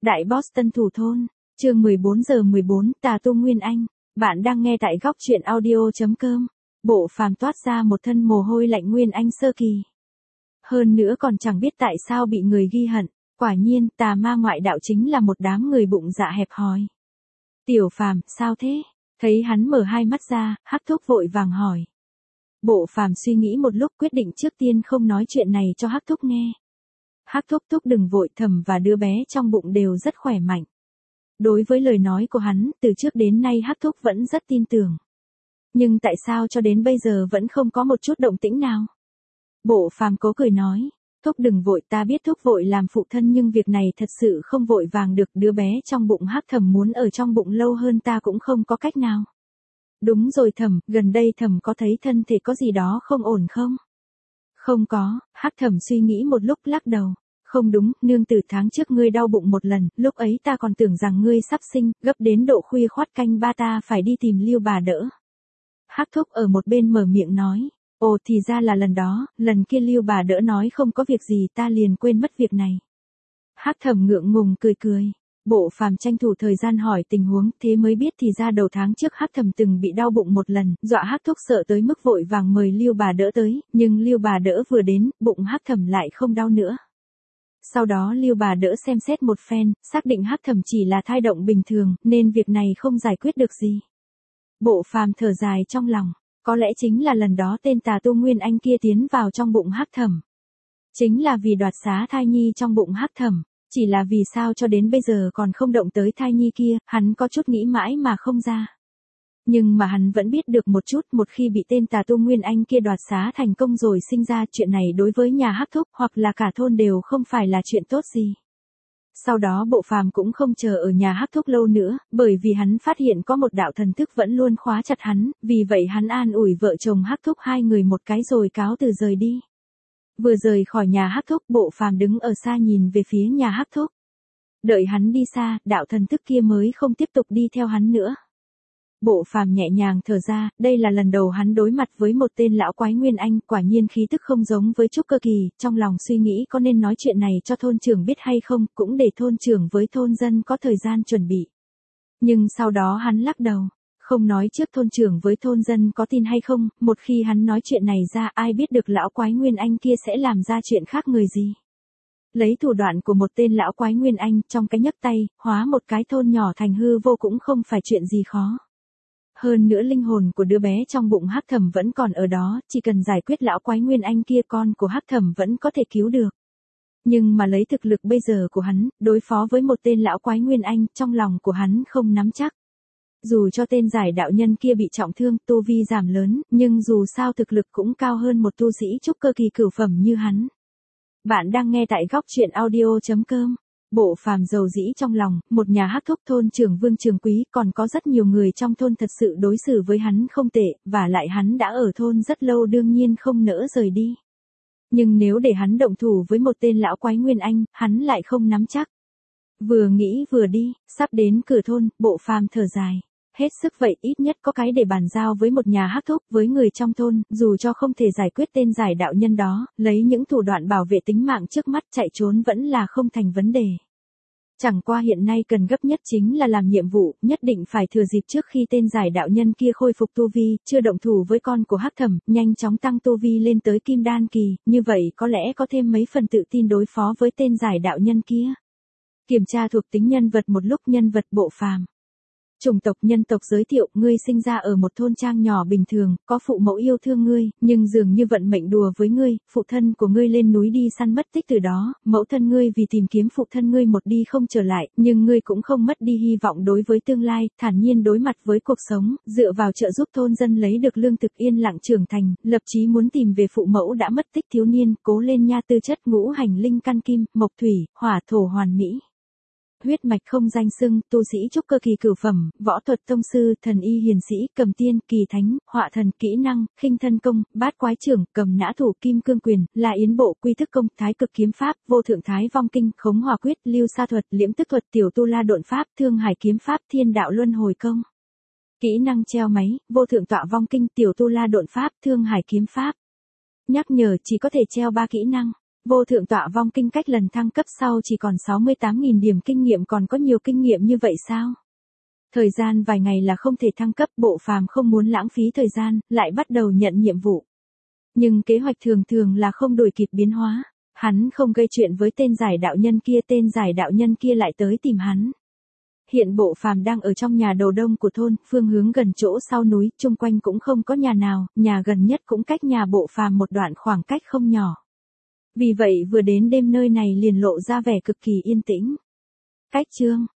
Đại Boston thủ thôn, chương 14:14 Tà tu Nguyên Anh. Bạn đang nghe tại góc truyện audio.com. Bộ phàm toát ra một thân mồ hôi lạnh Nguyên Anh sơ kỳ. Hơn nữa còn chẳng biết tại sao bị người ghi hận. Quả nhiên tà ma ngoại đạo chính là một đám người bụng dạ hẹp hòi. Tiểu Phàm, sao thế? Thấy hắn mở hai mắt ra, Hắc Thúc vội vàng hỏi. Bộ Phàm suy nghĩ một lúc quyết định trước tiên không nói chuyện này cho Hắc Thúc nghe. Hắc Thúc Thúc đừng vội, Thẩm và đứa bé trong bụng đều rất khỏe mạnh. Đối với lời nói của hắn, từ trước đến nay Hắc Thúc vẫn rất tin tưởng. Nhưng tại sao cho đến bây giờ vẫn không có một chút động tĩnh nào? Bộ Phàm cố cười nói, Thúc đừng vội, ta biết Thúc vội làm phụ thân nhưng việc này thật sự không vội vàng được, đứa bé trong bụng Hắc Thẩm muốn ở trong bụng lâu hơn ta cũng không có cách nào. Đúng rồi Thẩm, gần đây Thẩm có thấy thân thể có gì đó không ổn không? Không có, Hắc Thẩm suy nghĩ một lúc lắc đầu. Không đúng, nương tử tháng trước ngươi đau bụng một lần, lúc ấy ta còn tưởng rằng ngươi sắp sinh, gấp đến độ khuya khoắt canh ba ta phải đi tìm Lưu bà đỡ. Hắc Thúc ở một bên mở miệng nói, ồ thì ra là lần đó, lần kia Lưu bà đỡ nói không có việc gì ta liền quên mất việc này. Hắc Thẩm ngượng ngùng cười cười. Bộ Phàm tranh thủ thời gian hỏi tình huống, thế mới biết thì ra đầu tháng trước Hắc Thẩm từng bị đau bụng một lần, dọa Hắc Thúc sợ tới mức vội vàng mời Lưu bà đỡ tới, nhưng Lưu bà đỡ vừa đến, bụng Hắc Thẩm lại không đau nữa. Sau đó Lưu bà đỡ xem xét một phen, xác định Hắc Thẩm chỉ là thai động bình thường, nên việc này không giải quyết được gì. Bộ Phàm thở dài trong lòng, có lẽ chính là lần đó tên tà tu Nguyên Anh kia tiến vào trong bụng Hắc Thẩm. Chính là vì đoạt xá thai nhi trong bụng Hắc Thẩm, chỉ là vì sao cho đến bây giờ còn không động tới thai nhi kia, hắn có chút nghĩ mãi mà không ra. Nhưng mà hắn vẫn biết được một chút, một khi bị tên tà tu Nguyên Anh kia đoạt xá thành công rồi sinh ra, chuyện này đối với nhà Hắc Thúc hoặc là cả thôn đều không phải là chuyện tốt gì. Sau đó Bộ Phàm cũng không chờ ở nhà Hắc Thúc lâu nữa, bởi vì hắn phát hiện có một đạo thần thức vẫn luôn khóa chặt hắn, vì vậy hắn an ủi vợ chồng Hắc Thúc hai người một cái rồi cáo từ rời đi. Vừa rời khỏi nhà Hắc Thúc, Bộ Phàm đứng ở xa nhìn về phía nhà Hắc Thúc. Đợi hắn đi xa, đạo thần thức kia mới không tiếp tục đi theo hắn nữa. Bộ Phàm nhẹ nhàng thở ra, đây là lần đầu hắn đối mặt với một tên lão quái Nguyên Anh, quả nhiên khí tức không giống với trúc cơ kỳ, trong lòng suy nghĩ có nên nói chuyện này cho thôn trưởng biết hay không, cũng để thôn trưởng với thôn dân có thời gian chuẩn bị. Nhưng sau đó hắn lắc đầu, không nói trước thôn trưởng với thôn dân có tin hay không, một khi hắn nói chuyện này ra ai biết được lão quái Nguyên Anh kia sẽ làm ra chuyện khác người gì. Lấy thủ đoạn của một tên lão quái Nguyên Anh, trong cái nhấc tay, hóa một cái thôn nhỏ thành hư vô cũng không phải chuyện gì khó. Hơn nữa linh hồn của đứa bé trong bụng Hắc Thẩm vẫn còn ở đó, chỉ cần giải quyết lão quái Nguyên Anh kia con của Hắc Thẩm vẫn có thể cứu được. Nhưng mà lấy thực lực bây giờ của hắn, đối phó với một tên lão quái Nguyên Anh, trong lòng của hắn không nắm chắc. Dù cho tên giải đạo nhân kia bị trọng thương, tu vi giảm lớn, nhưng dù sao thực lực cũng cao hơn một tu sĩ trúc cơ kỳ cửu phẩm như hắn. Bạn đang nghe tại góc truyện audio.com. Bộ Phàm dầu dĩ trong lòng, một nhà Hắc Thúc thôn trưởng Vương Trường Quý, còn có rất nhiều người trong thôn thật sự đối xử với hắn không tệ, và lại hắn đã ở thôn rất lâu đương nhiên không nỡ rời đi. Nhưng nếu để hắn động thủ với một tên lão quái Nguyên Anh, hắn lại không nắm chắc. Vừa nghĩ vừa đi, sắp đến cửa thôn, Bộ Phàm thở dài. Hết sức vậy, ít nhất có cái để bàn giao với một nhà Hắc Thúc, với người trong thôn, dù cho không thể giải quyết tên giải đạo nhân đó, lấy những thủ đoạn bảo vệ tính mạng trước mắt chạy trốn vẫn là không thành vấn đề. Chẳng qua hiện nay cần gấp nhất chính là làm nhiệm vụ, nhất định phải thừa dịp trước khi tên giải đạo nhân kia khôi phục tu vi, chưa động thủ với con của Hắc Thẩm, nhanh chóng tăng tu vi lên tới Kim Đan kỳ, như vậy có lẽ có thêm mấy phần tự tin đối phó với tên giải đạo nhân kia. Kiểm tra thuộc tính nhân vật một lúc, nhân vật Bộ Phàm. Chủng tộc nhân tộc giới thiệu, ngươi sinh ra ở một thôn trang nhỏ bình thường, có phụ mẫu yêu thương ngươi, nhưng dường như vận mệnh đùa với ngươi, phụ thân của ngươi lên núi đi săn mất tích từ đó, mẫu thân ngươi vì tìm kiếm phụ thân ngươi một đi không trở lại, nhưng ngươi cũng không mất đi hy vọng đối với tương lai, thản nhiên đối mặt với cuộc sống, dựa vào trợ giúp thôn dân lấy được lương thực yên lặng trưởng thành, lập chí muốn tìm về phụ mẫu đã mất tích thiếu niên, cố lên nha, tư chất ngũ hành linh căn kim, mộc thủy, hỏa thổ hoàn mỹ. Huyết mạch không danh xưng, tu sĩ trúc cơ kỳ cửu phẩm, võ thuật tông sư, thần y hiền sĩ, cầm tiên, kỳ thánh, họa thần, kỹ năng, khinh thân công, bát quái trưởng, cầm nã thủ, kim cương quyền, là yến bộ, quy thức công, thái cực kiếm pháp, vô thượng thái vong kinh, khống hỏa quyết, lưu sa thuật, liễm tức thuật, tiểu tu la độn pháp, thương hải kiếm pháp, thiên đạo luân hồi công. Kỹ năng treo máy, vô thượng tọa vong kinh, tiểu tu la độn pháp, thương hải kiếm pháp. Nhắc nhở chỉ có thể treo 3 kỹ năng. Vô thượng tọa vong kinh cách lần thăng cấp sau chỉ còn 68.000 điểm kinh nghiệm, còn có nhiều kinh nghiệm như vậy sao? Thời gian vài ngày là không thể thăng cấp, Bộ Phàm không muốn lãng phí thời gian, lại bắt đầu nhận nhiệm vụ. Nhưng kế hoạch thường thường là không đuổi kịp biến hóa. Hắn không gây chuyện với tên giải đạo nhân kia, tên giải đạo nhân kia lại tới tìm hắn. Hiện Bộ Phàm đang ở trong nhà đầu đông của thôn, phương hướng gần chỗ sau núi, chung quanh cũng không có nhà nào, nhà gần nhất cũng cách nhà Bộ Phàm một đoạn khoảng cách không nhỏ. Vì vậy vừa đến đêm nơi này liền lộ ra vẻ cực kỳ yên tĩnh. Cách chương